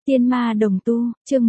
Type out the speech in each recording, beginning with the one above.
Tiên ma đồng tu, chương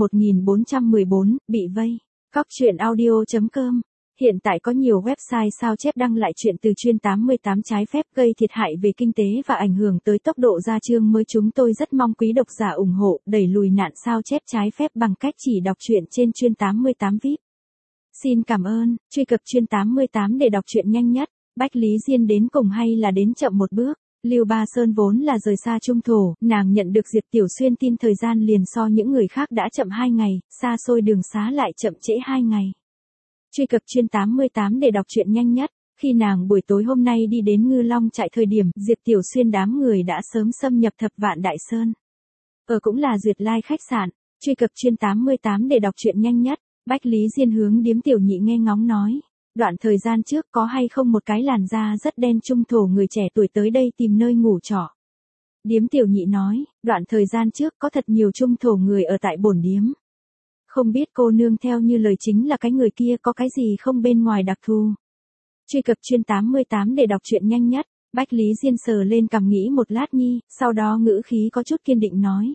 1414, bị vây. Cóc truyện audio.com. Hiện tại có nhiều website sao chép đăng lại chuyện từ chuyên 88 trái phép gây thiệt hại về kinh tế và ảnh hưởng tới tốc độ ra chương mới. Chúng tôi rất mong quý độc giả ủng hộ, đẩy lùi nạn sao chép trái phép bằng cách chỉ đọc truyện trên chuyên 88 VIP. Xin cảm ơn, truy cập chuyên 88 để đọc truyện nhanh nhất. Bách Lý Diên đến cùng hay là đến chậm một bước? Lưu Ba Sơn vốn là rời xa trung thổ, nàng nhận được Diệp Tiểu Xuyên tin thời gian liền so những người khác đã chậm 2 ngày, xa xôi đường xá lại chậm trễ 2 ngày. Truy cập chuyên 88 để đọc truyện nhanh nhất. Khi nàng buổi tối hôm nay đi đến Ngư Long trại thời điểm, Diệp Tiểu Xuyên đám người đã sớm xâm nhập Thập Vạn Đại Sơn. Cũng là Duyệt Lai khách sạn. Truy cập chuyên 88 để đọc truyện nhanh nhất. Bách Lý Diên hướng Điếm Tiểu Nhị nghe ngóng nói. Đoạn thời gian trước có hay không một cái làn da rất đen trung thổ người trẻ tuổi tới đây tìm nơi ngủ trọ. Điếm Tiểu Nhị nói, đoạn thời gian trước có thật nhiều trung thổ người ở tại bổn điếm. Không biết cô nương theo như lời chính là cái người kia có cái gì không bên ngoài đặc thù. Truy cập chuyên 88 để đọc truyện nhanh nhất. Bách Lý Diên sờ lên cằm nghĩ một lát nhi, sau đó ngữ khí có chút kiên định nói.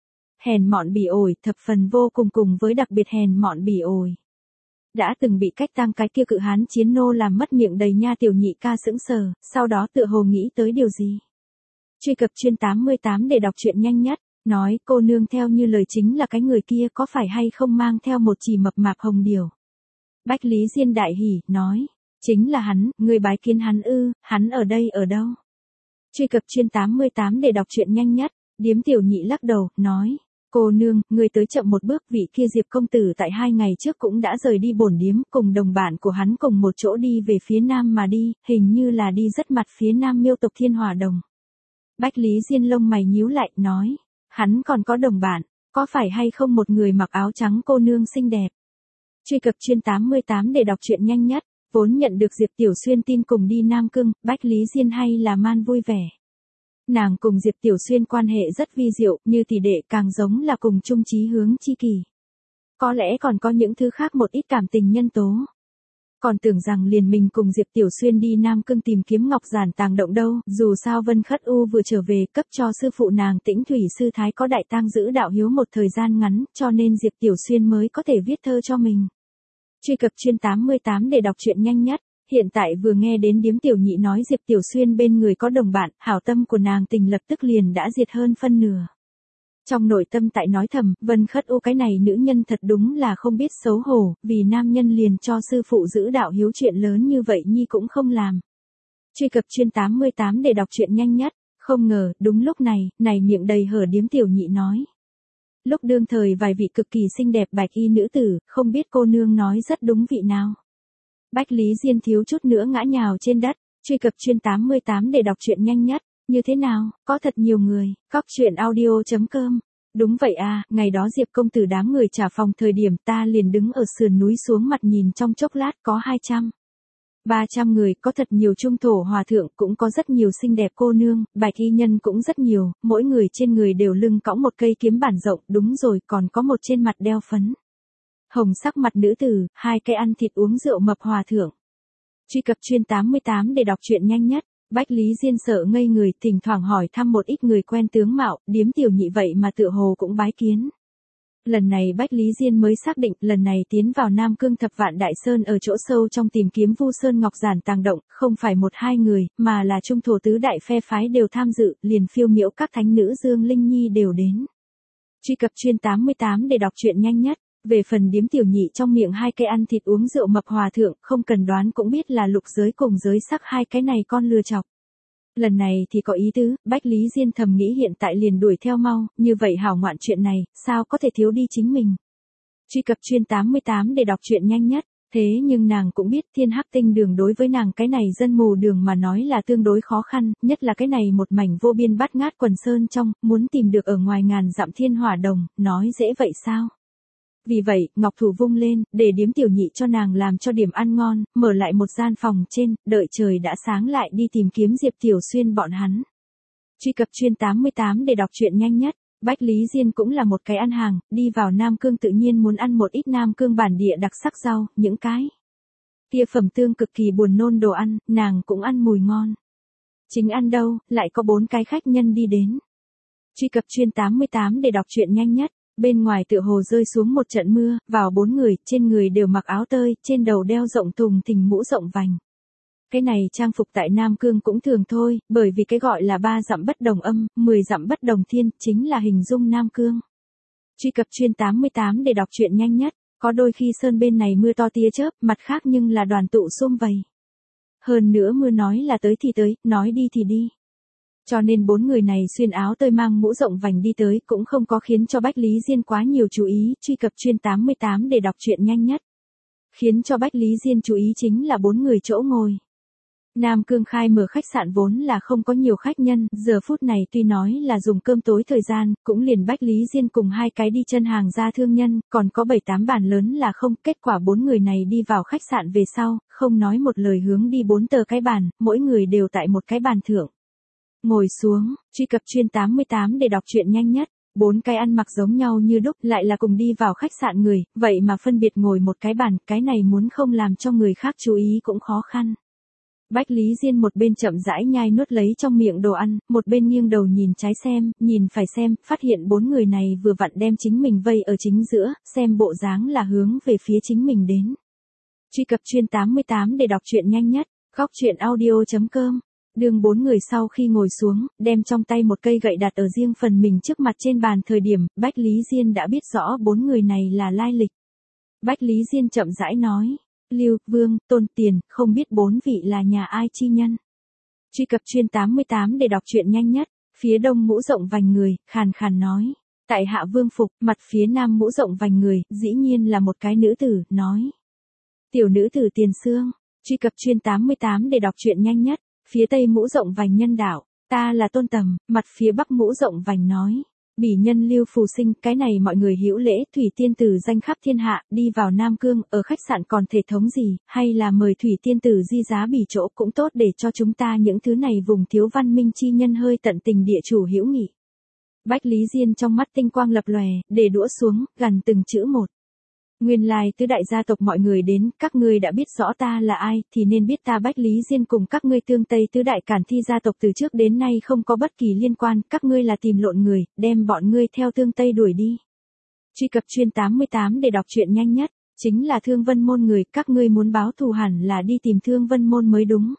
Hèn mọn bỉ ổi, thập phần vô cùng với đặc biệt hèn mọn bỉ ổi. Đã từng bị cách tang cái kia cự hán chiến nô làm mất miệng đầy nha. Tiểu Nhị ca sững sờ, sau đó tựa hồ nghĩ tới điều gì. Truy cập chuyên 88 để đọc truyện nhanh nhất, nói cô nương theo như lời chính là cái người kia có phải hay không mang theo một chỉ mập mạp hồng điều. Bách Lý Diên đại hỉ, nói, chính là hắn, người bái kiến hắn ư, hắn ở đây ở đâu. Truy cập chuyên 88 để đọc truyện nhanh nhất, Điếm Tiểu Nhị lắc đầu, nói. Cô nương, người tới chậm một bước, vị kia Diệp công tử tại 2 ngày trước cũng đã rời đi bổn điếm, cùng đồng bạn của hắn cùng một chỗ đi về phía nam mà đi, hình như là đi rất mặt phía nam Miêu tộc Thiên Hỏa Đồng. Bách Lý Diên lông mày nhíu lại, nói, hắn còn có đồng bạn, có phải hay không một người mặc áo trắng cô nương xinh đẹp. Truy cập chuyên 88 để đọc truyện nhanh nhất, vốn nhận được Diệp Tiểu Xuyên tin cùng đi Nam Cương, Bách Lý Diên hay là man vui vẻ. Nàng cùng Diệp Tiểu Xuyên quan hệ rất vi diệu, như tỷ đệ càng giống là cùng chung chí hướng chi kỷ. Có lẽ còn có những thứ khác một ít cảm tình nhân tố. Còn tưởng rằng liền mình cùng Diệp Tiểu Xuyên đi Nam Cương tìm kiếm ngọc giản tàng động đâu, dù sao Vân Khất U vừa trở về cấp cho sư phụ nàng Tĩnh Thủy Sư Thái có đại tang giữ đạo hiếu một thời gian ngắn, cho nên Diệp Tiểu Xuyên mới có thể viết thơ cho mình. Truy cập chuyên 88 để đọc truyện nhanh nhất. Hiện tại vừa nghe đến Điếm Tiểu Nhị nói Diệp Tiểu Xuyên bên người có đồng bạn, hảo tâm của nàng tình lập tức liền đã diệt hơn phân nửa. Trong nội tâm tại nói thầm, Vân Khất U cái này nữ nhân thật đúng là không biết xấu hổ, vì nam nhân liền cho sư phụ giữ đạo hiếu chuyện lớn như vậy nhi cũng không làm. Truy cập chuyên 88 để đọc truyện nhanh nhất, không ngờ, đúng lúc này miệng đầy hở Điếm Tiểu Nhị nói. Lúc đương thời vài vị cực kỳ xinh đẹp bạch y nữ tử, không biết cô nương nói rất đúng vị nào. Bách Lý Diên thiếu chút nữa ngã nhào trên đất. Truy cập chuyên 88 để đọc truyện nhanh nhất. Như thế nào, có thật nhiều người. Cóc truyện audio.com. Đúng vậy à, ngày đó Diệp công tử đám người trả phòng thời điểm ta liền đứng ở sườn núi xuống mặt nhìn trong chốc lát có 200-300 người, có thật nhiều trung thổ hòa thượng, cũng có rất nhiều xinh đẹp cô nương, bạch y nhân cũng rất nhiều, mỗi người trên người đều lưng cõng một cây kiếm bản rộng, đúng rồi, còn có một trên mặt đeo phấn hồng sắc mặt nữ tử, 2 cái ăn thịt uống rượu mập hòa thượng. Truy cập chuyên 88 để đọc truyện nhanh nhất. Bách Lý Diên sợ ngây người, thỉnh thoảng hỏi thăm một ít người quen tướng mạo, Điếm Tiểu Nhị vậy mà tựa hồ cũng bái kiến. Lần này Bách Lý Diên mới xác định, lần này tiến vào Nam Cương Thập Vạn Đại Sơn ở chỗ sâu trong tìm kiếm Vu Sơn Ngọc Giản tàng động, không phải 1-2 người, mà là trung thổ tứ đại phe phái đều tham dự, liền phiêu miễu các thánh nữ Dương Linh Nhi đều đến. Truy cập chuyên 88 để đọc truyện nhanh nhất. Về phần Điếm Tiểu Nhị trong miệng 2 cây ăn thịt uống rượu mập hòa thượng, không cần đoán cũng biết là lục giới cùng giới sắc 2 cái này con lừa chọc. Lần này thì có ý tứ, Bách Lý Diên thầm nghĩ hiện tại liền đuổi theo mau, như vậy hảo ngoạn chuyện này, sao có thể thiếu đi chính mình. Truy cập chuyên 88 để đọc truyện nhanh nhất. Thế nhưng nàng cũng biết Thiên Hắc Tinh Đường đối với nàng cái này dân mù đường mà nói là tương đối khó khăn, nhất là cái này một mảnh vô biên bát ngát quần sơn trong, muốn tìm được ở ngoài ngàn dặm Thiên Hỏa Đồng, nói dễ vậy sao. Vì vậy, ngọc thủ vung lên, để Điếm Tiểu Nhị cho nàng làm cho điểm ăn ngon, mở lại một gian phòng trên, đợi trời đã sáng lại đi tìm kiếm Diệp Tiểu Xuyên bọn hắn. Truy cập chuyên 88 để đọc truyện nhanh nhất. Bách Lý Diên cũng là một cái ăn hàng, đi vào Nam Cương tự nhiên muốn ăn một ít Nam Cương bản địa đặc sắc rau, những cái kia phẩm tương cực kỳ buồn nôn đồ ăn, nàng cũng ăn mùi ngon. Chính ăn đâu, lại có 4 cái khách nhân đi đến. Truy cập chuyên 88 để đọc truyện nhanh nhất. Bên ngoài tựa hồ rơi xuống một trận mưa, vào 4 người, trên người đều mặc áo tơi, trên đầu đeo rộng thùng thình mũ rộng vành. Cái này trang phục tại Nam Cương cũng thường thôi, bởi vì cái gọi là 3 dặm bất đồng âm, 10 dặm bất đồng thiên, chính là hình dung Nam Cương. Truy cập chuyên 88 để đọc truyện nhanh nhất. Có đôi khi sơn bên này mưa to tia chớp, mặt khác nhưng là đoàn tụ sum vầy. Hơn nữa mưa nói là tới thì tới, nói đi thì đi. Cho nên 4 người này xuyên áo tơi mang mũ rộng vành đi tới cũng không có khiến cho Bách Lý Diên quá nhiều chú ý. Truy cập chuyên 88 để đọc truyện nhanh nhất. Khiến cho Bách Lý Diên chú ý chính là 4 người chỗ ngồi. Nam Cương khai mở khách sạn vốn là không có nhiều khách nhân, giờ phút này tuy nói là dùng cơm tối thời gian, cũng liền Bách Lý Diên cùng 2 cái đi chân hàng ra thương nhân, còn có 7-8 bàn lớn là không. Kết quả 4 người này đi vào khách sạn về sau, không nói một lời hướng đi 4 tờ cái bàn, mỗi người đều tại một cái bàn thượng. Ngồi xuống, truy cập chuyên 88 để đọc truyện nhanh nhất. 4 cái ăn mặc giống nhau như đúc, lại là cùng đi vào khách sạn người, vậy mà phân biệt ngồi một cái bàn, cái này muốn không làm cho người khác chú ý cũng khó khăn. Bách Lý Diên một bên chậm rãi nhai nuốt lấy trong miệng đồ ăn, một bên nghiêng đầu nhìn trái xem, nhìn phải xem, phát hiện 4 người này vừa vặn đem chính mình vây ở chính giữa, xem bộ dáng là hướng về phía chính mình đến. Truy cập chuyên 88 để đọc truyện nhanh nhất. Góc truyện audio.com. Đường 4 người sau khi ngồi xuống, đem trong tay một cây gậy đặt ở riêng phần mình trước mặt trên bàn thời điểm, Bách Lý Diên đã biết rõ 4 người này là lai lịch. Bách Lý Diên chậm rãi nói. Lưu, Vương, Tôn, Tiền, không biết 4 vị là nhà ai chi nhân. Truy cập chuyên 88 để đọc truyện nhanh nhất. Phía đông mũ rộng vành người, khàn khàn nói. Tại hạ Vương Phục, mặt phía nam mũ rộng vành người, dĩ nhiên là một cái nữ tử, nói. Tiểu nữ tử Tiền Sương. Truy cập chuyên 88 để đọc truyện nhanh nhất. Phía tây mũ rộng vành nhân đạo, ta là Tôn Tầm, mặt phía bắc mũ rộng vành nói. Bỉ nhân Lưu Phù Sinh, cái này mọi người hữu lễ, Thủy Tiên Tử danh khắp thiên hạ, đi vào Nam Cương, ở khách sạn còn thể thống gì, hay là mời Thủy Tiên Tử di giá bỉ chỗ cũng tốt để cho chúng ta những thứ này vùng thiếu văn minh chi nhân hơi tận tình địa chủ hữu nghị. Bách Lý Diên trong mắt tinh quang lập lòe, để đũa xuống, gần từng chữ một. Nguyên lai tứ đại gia tộc mọi người đến, các ngươi đã biết rõ ta là ai, thì nên biết ta Bách Lý Diên cùng các ngươi tương Tây tứ đại cản thi gia tộc từ trước đến nay không có bất kỳ liên quan, các ngươi là tìm lộn người, đem bọn ngươi theo tương Tây đuổi đi. Truy cập chuyên 88 để đọc truyện nhanh nhất, chính là Thương Vân Môn người, các ngươi muốn báo thù hẳn là đi tìm Thương Vân Môn mới đúng.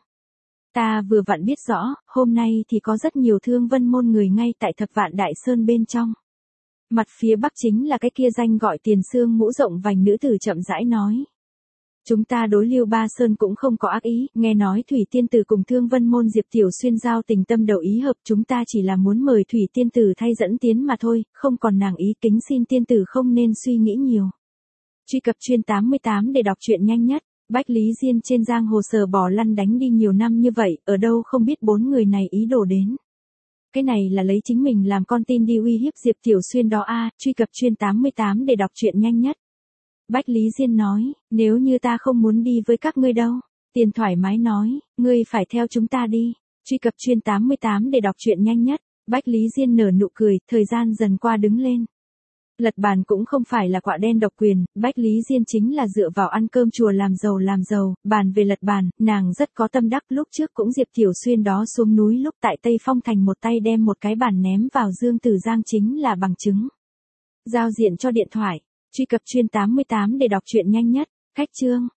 Ta vừa vặn biết rõ, hôm nay thì có rất nhiều Thương Vân Môn người ngay tại Thập Vạn Đại Sơn bên trong. Mặt phía bắc chính là cái kia danh gọi Tiền Sương mũ rộng vành nữ tử chậm rãi nói. Chúng ta đối Lưu Ba Sơn cũng không có ác ý, nghe nói Thủy Tiên Tử cùng Thương Vân Môn Diệp Tiểu Xuyên giao tình tâm đầu ý hợp, chúng ta chỉ là muốn mời Thủy Tiên Tử thay dẫn tiến mà thôi, không còn nàng ý, kính xin Tiên Tử không nên suy nghĩ nhiều. Truy cập chuyên 88 để đọc truyện nhanh nhất. Bách Lý Diên trên giang hồ sờ bò lăn đánh đi nhiều năm như vậy, ở đâu không biết 4 người này ý đồ đến. Cái này là lấy chính mình làm con tin đi uy hiếp Diệp Tiểu Xuyên đó a. Truy cập chuyên 88 để đọc truyện nhanh nhất. Bách Lý Diên nói, nếu như ta không muốn đi với các ngươi đâu. Tiền thoải mái nói, ngươi phải theo chúng ta đi. Truy cập chuyên 88 để đọc truyện nhanh nhất. Bách Lý Diên nở nụ cười, thời gian dần qua đứng lên. Lật bàn cũng không phải là quạ đen độc quyền, Bách Lý Diên chính là dựa vào ăn cơm chùa làm giàu, bàn về lật bàn, nàng rất có tâm đắc, lúc trước cũng Diệp Tiểu Xuyên đó xuống núi lúc tại Tây Phong Thành một tay đem một cái bàn ném vào Dương Tử Giang chính là bằng chứng. Giao diện cho điện thoại, truy cập chuyên 88 để đọc truyện nhanh nhất, khách chương.